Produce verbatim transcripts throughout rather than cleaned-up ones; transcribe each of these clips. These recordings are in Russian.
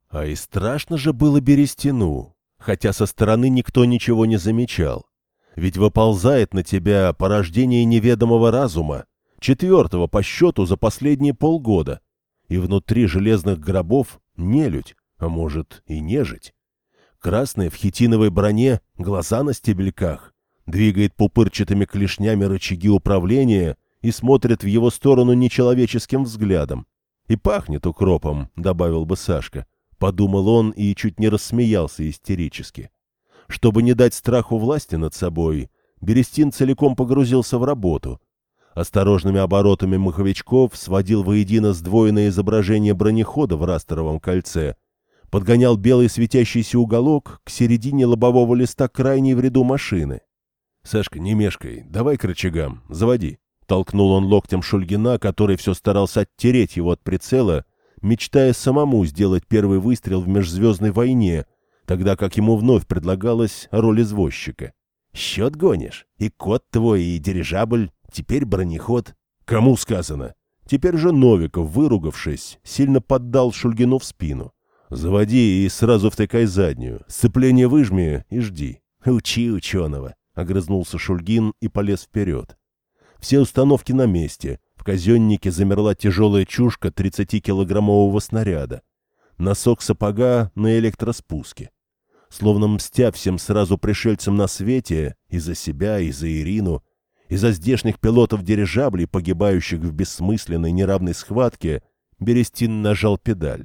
А и страшно же было Берестину, хотя со стороны никто ничего не замечал. Ведь выползает на тебя порождение неведомого разума, четвертого по счету за последние полгода, и внутри железных гробов нелюдь, а может и нежить. Красная в хитиновой броне, глаза на стебельках, двигает пупырчатыми клешнями рычаги управления и смотрит в его сторону нечеловеческим взглядом. И пахнет укропом, добавил бы Сашка. Подумал он и чуть не рассмеялся истерически. Чтобы не дать страху власти над собой, Берестин целиком погрузился в работу. Осторожными оборотами маховичков сводил воедино сдвоенное изображение бронехода в растеровом кольце, подгонял белый светящийся уголок к середине лобового листа крайней в ряду машины. — Сашка, не мешкай, давай к рычагам, заводи. Толкнул он локтем Шульгина, который все старался оттереть его от прицела, мечтая самому сделать первый выстрел в межзвездной войне, тогда как ему вновь предлагалась роль извозчика. — Счет гонишь? И кот твой, и дирижабль, теперь бронеход. — Кому сказано? Теперь же Новиков, выругавшись, сильно поддал Шульгину в спину. — Заводи и сразу втыкай заднюю, сцепление выжми и жди. — Учи ученого, — огрызнулся Шульгин и полез вперед. Все установки на месте. В казеннике замерла тяжелая чушка тридцатикилограммового снаряда. Носок сапога на электроспуске. Словно мстя всем сразу пришельцам на свете, и за себя, и за Ирину, и за здешних пилотов дирижаблей, погибающих в бессмысленной неравной схватке, Берестин нажал педаль.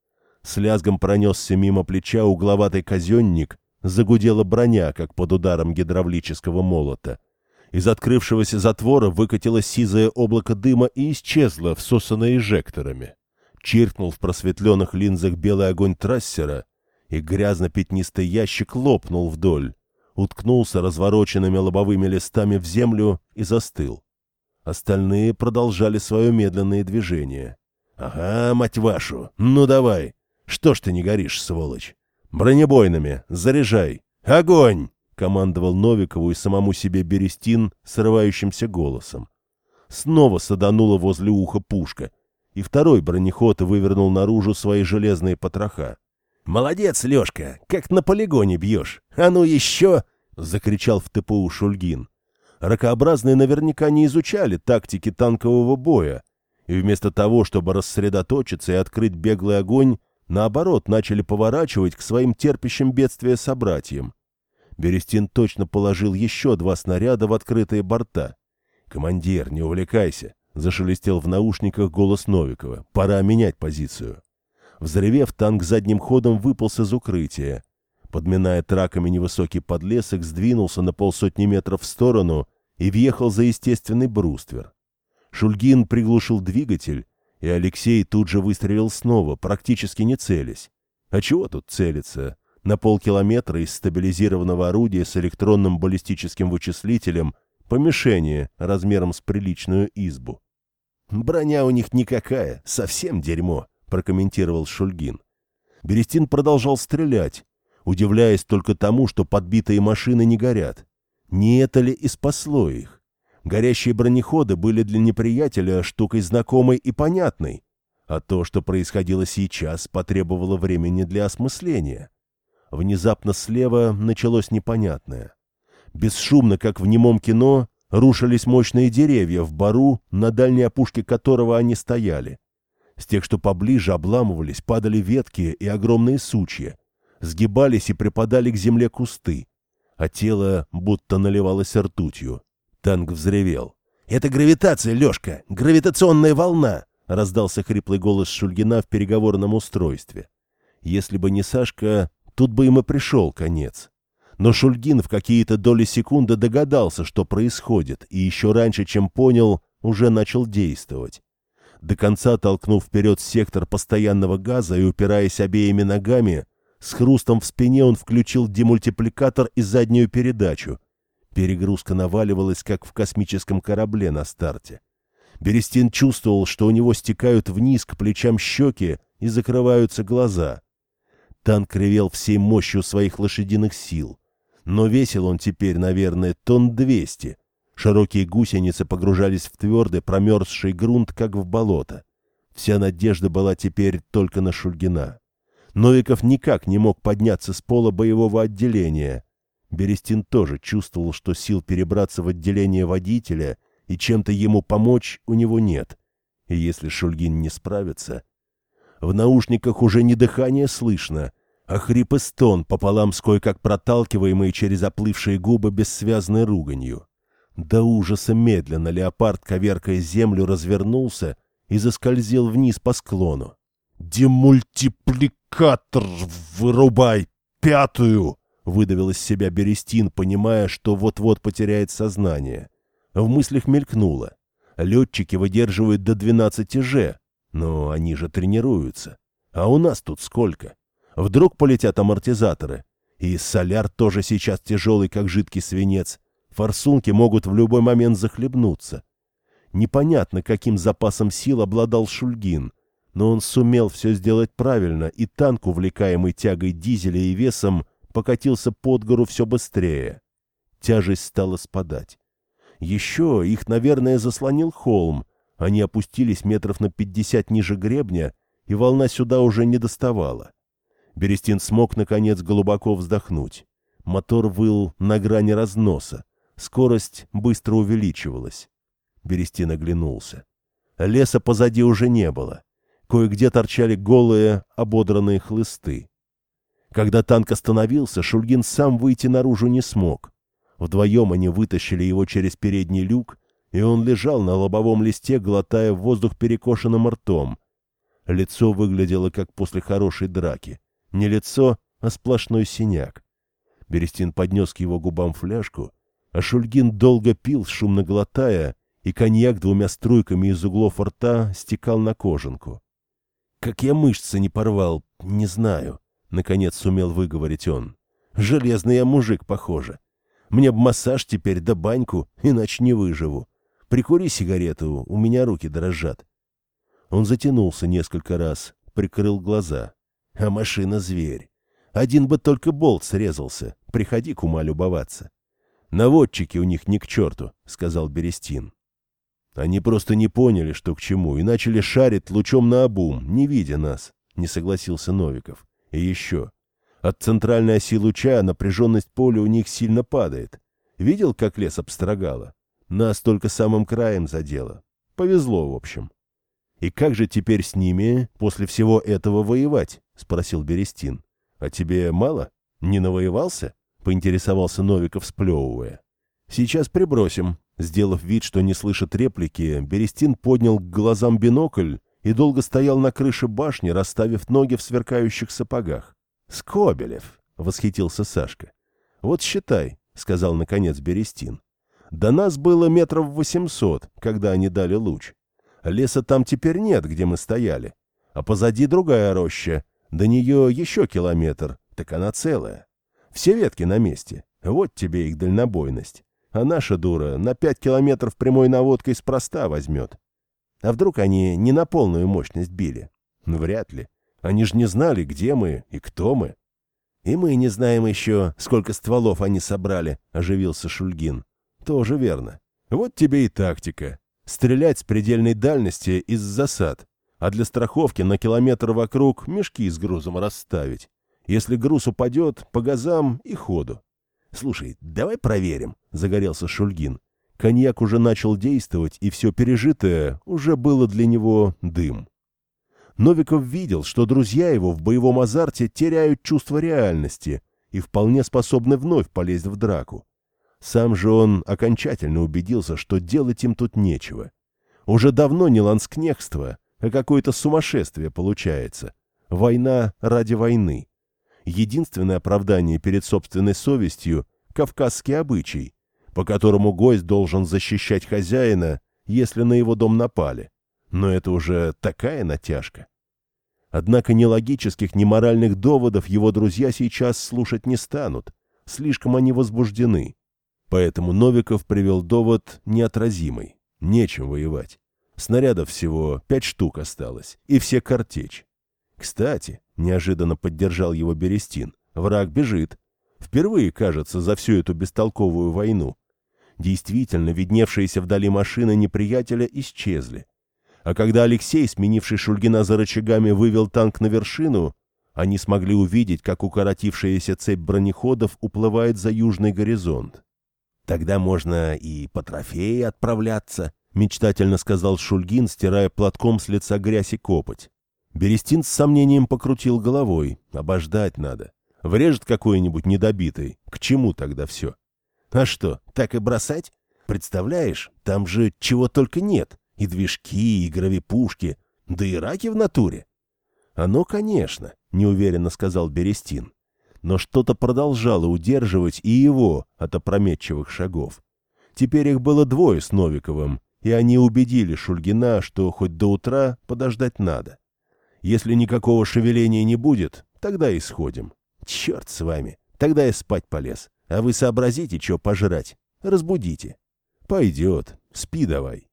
С лязгом пронесся мимо плеча угловатый казенник, загудела броня, как под ударом гидравлического молота. Из открывшегося затвора выкатилось сизое облако дыма и исчезло, всосанное эжекторами. Чиркнул в просветленных линзах белый огонь трассера, и грязно-пятнистый ящик лопнул вдоль, уткнулся развороченными лобовыми листами в землю и застыл. Остальные продолжали свое медленное движение. — Ага, мать вашу, ну давай! Что ж ты не горишь, сволочь? Бронебойными, заряжай! Огонь! — командовал Новикову и самому себе Берестин срывающимся голосом. Снова саданула возле уха пушка, и второй бронеход вывернул наружу свои железные потроха. — Молодец, Лешка, как на полигоне бьешь! А ну еще! — закричал в ТПУ Шульгин. Ракообразные наверняка не изучали тактики танкового боя, и вместо того, чтобы рассредоточиться и открыть беглый огонь, наоборот, начали поворачивать к своим терпящим бедствия собратьям. Берестин точно положил еще два снаряда в открытые борта. — Командир, не увлекайся! — зашелестел в наушниках голос Новикова. — Пора менять позицию. Взревев, танк задним ходом выполз из укрытия. Подминая траками невысокий подлесок, сдвинулся на полсотни метров в сторону и въехал за естественный бруствер. Шульгин приглушил двигатель, и Алексей тут же выстрелил снова, практически не целясь. А чего тут целиться? На полкилометра из стабилизированного орудия с электронным баллистическим вычислителем по мишени размером с приличную избу. «Броня у них никакая, совсем дерьмо», — прокомментировал Шульгин. Берестин продолжал стрелять, удивляясь только тому, что подбитые машины не горят. Не это ли и спасло их? Горящие бронеходы были для неприятеля штукой знакомой и понятной, а то, что происходило сейчас, потребовало времени для осмысления. Внезапно слева началось непонятное. Бесшумно, как в немом кино, рушились мощные деревья в бору, на дальней опушке которого они стояли. С тех, что поближе, обламывались, падали ветки и огромные сучья, сгибались и припадали к земле кусты, а тело будто наливалось ртутью. Танк взревел. «Это гравитация, Лешка! Гравитационная волна!» — раздался хриплый голос Шульгина в переговорном устройстве. Если бы не Сашка, тут бы им и пришел конец. Но Шульгин в какие-то доли секунды догадался, что происходит, и еще раньше, чем понял, уже начал действовать. До конца толкнув вперед сектор постоянного газа и упираясь обеими ногами, с хрустом в спине он включил демультипликатор и заднюю передачу. Перегрузка наваливалась, как в космическом корабле на старте. Берестин чувствовал, что у него стекают вниз к плечам щеки и закрываются глаза. Танк ревел всей мощью своих лошадиных сил. Но весил он теперь, наверное, тонн двести. Широкие гусеницы погружались в твердый промерзший грунт, как в болото. Вся надежда была теперь только на Шульгина. Новиков никак не мог подняться с пола боевого отделения. Берестин тоже чувствовал, что сил перебраться в отделение водителя и чем-то ему помочь у него нет. И если Шульгин не справится... В наушниках уже не дыхание слышно, а хрип и стон пополам с кое-как проталкиваемой через оплывшие губы бессвязной руганью. До ужаса медленно леопард, коверкая землю, развернулся и заскользил вниз по склону. «Демультипликатор вырубай! Пятую!» — выдавил из себя Берестин, понимая, что вот-вот потеряет сознание. В мыслях мелькнуло. Летчики выдерживают до двенадцати же, но они же тренируются. А у нас тут сколько? Вдруг полетят амортизаторы? И соляр тоже сейчас тяжелый, как жидкий свинец. Форсунки могут в любой момент захлебнуться. Непонятно, каким запасом сил обладал Шульгин, но он сумел все сделать правильно, и танк, увлекаемый тягой дизеля и весом, покатился под гору все быстрее. Тяжесть стала спадать. Еще их, наверное, заслонил холм. Они опустились метров на пятьдесят ниже гребня, и волна сюда уже не доставала. Берестин смог, наконец, глубоко вздохнуть. Мотор выл на грани разноса. Скорость быстро увеличивалась. Берестин оглянулся. Леса позади уже не было. Кое-где торчали голые, ободранные хлысты. Когда танк остановился, Шульгин сам выйти наружу не смог. Вдвоем они вытащили его через передний люк, и он лежал на лобовом листе, глотая воздух перекошенным ртом. Лицо выглядело, как после хорошей драки. Не лицо, а сплошной синяк. Берестин поднес к его губам фляжку, а Шульгин долго пил, шумно глотая, и коньяк двумя струйками из углов рта стекал на кожанку. «Как я мышцы не порвал, не знаю», — наконец сумел выговорить он. «Железный я мужик, похоже. Мне б массаж теперь да баньку, иначе не выживу. Прикури сигарету, у меня руки дрожат». Он затянулся несколько раз, прикрыл глаза. А машина — зверь. Один бы только болт срезался. Приходи к ума любоваться. «Наводчики у них ни к черту», — сказал Берестин. «Они просто не поняли, что к чему, и начали шарить лучом наобум, не видя нас», — не согласился Новиков. «И еще. От центральной оси луча напряженность поля у них сильно падает. Видел, как лес обстрогало? Нас только самым краем задело. Повезло, в общем». «И как же теперь с ними после всего этого воевать?» — спросил Берестин. «А тебе мало? Не навоевался?» — поинтересовался Новиков, сплевывая. «Сейчас прибросим». Сделав вид, что не слышит реплики, Берестин поднял к глазам бинокль и долго стоял на крыше башни, расставив ноги в сверкающих сапогах. «Скобелев!» — восхитился Сашка. «Вот считай», — сказал наконец Берестин. «До нас было метров восемьсот, когда они дали луч. Леса там теперь нет, где мы стояли. А позади другая роща. До нее еще километр, так она целая. Все ветки на месте. Вот тебе их дальнобойность. А наша дура на пять километров прямой наводкой спроста возьмет. А вдруг они не на полную мощность били? Ну, вряд ли. Они же не знали, где мы и кто мы». «И мы не знаем еще, сколько стволов они собрали», — оживился Шульгин. «Тоже верно. Вот тебе и тактика. Стрелять с предельной дальности из засад, а для страховки на километр вокруг мешки с грузом расставить. Если груз упадет, по газам и ходу». «Слушай, давай проверим», — загорелся Шульгин. Коньяк уже начал действовать, и все пережитое уже было для него дым. Новиков видел, что друзья его в боевом азарте теряют чувство реальности и вполне способны вновь полезть в драку. Сам же он окончательно убедился, что делать им тут нечего. Уже давно не ланскнехтство, а какое-то сумасшествие получается. Война ради войны. Единственное оправдание перед собственной совестью — кавказский обычай, по которому гость должен защищать хозяина, если на его дом напали. Но это уже такая натяжка. Однако ни логических, ни моральных доводов его друзья сейчас слушать не станут. Слишком они возбуждены. Поэтому Новиков привел довод неотразимый. Нечем воевать. Снарядов всего пять штук осталось, и все картечь. «Кстати», — неожиданно поддержал его Берестин, — «враг бежит. Впервые, кажется, за всю эту бестолковую войну. Действительно, видневшиеся вдали машины неприятеля исчезли. А когда Алексей, сменивший Шульгина за рычагами, вывел танк на вершину, Они смогли увидеть, как укоротившаяся цепь бронеходов уплывает за южный горизонт. «Тогда можно и по трофеи отправляться», — мечтательно сказал Шульгин, стирая платком с лица грязь и копоть. Берестин с сомнением покрутил головой. Обождать надо. Врежет какой-нибудь недобитый. К чему тогда все? А что, так и бросать? Представляешь, там же чего только нет. И движки, и гравипушки, да и раки в натуре. Оно, конечно, неуверенно сказал Берестин. Но что-то продолжало удерживать и его от опрометчивых шагов. Теперь их было двое с Новиковым, и они убедили Шульгина, что хоть до утра подождать надо. Если никакого шевеления не будет, тогда и сходим. Черт с вами, тогда я спать полез. А вы сообразите, что пожрать. Разбудите. Пойдет, спи давай.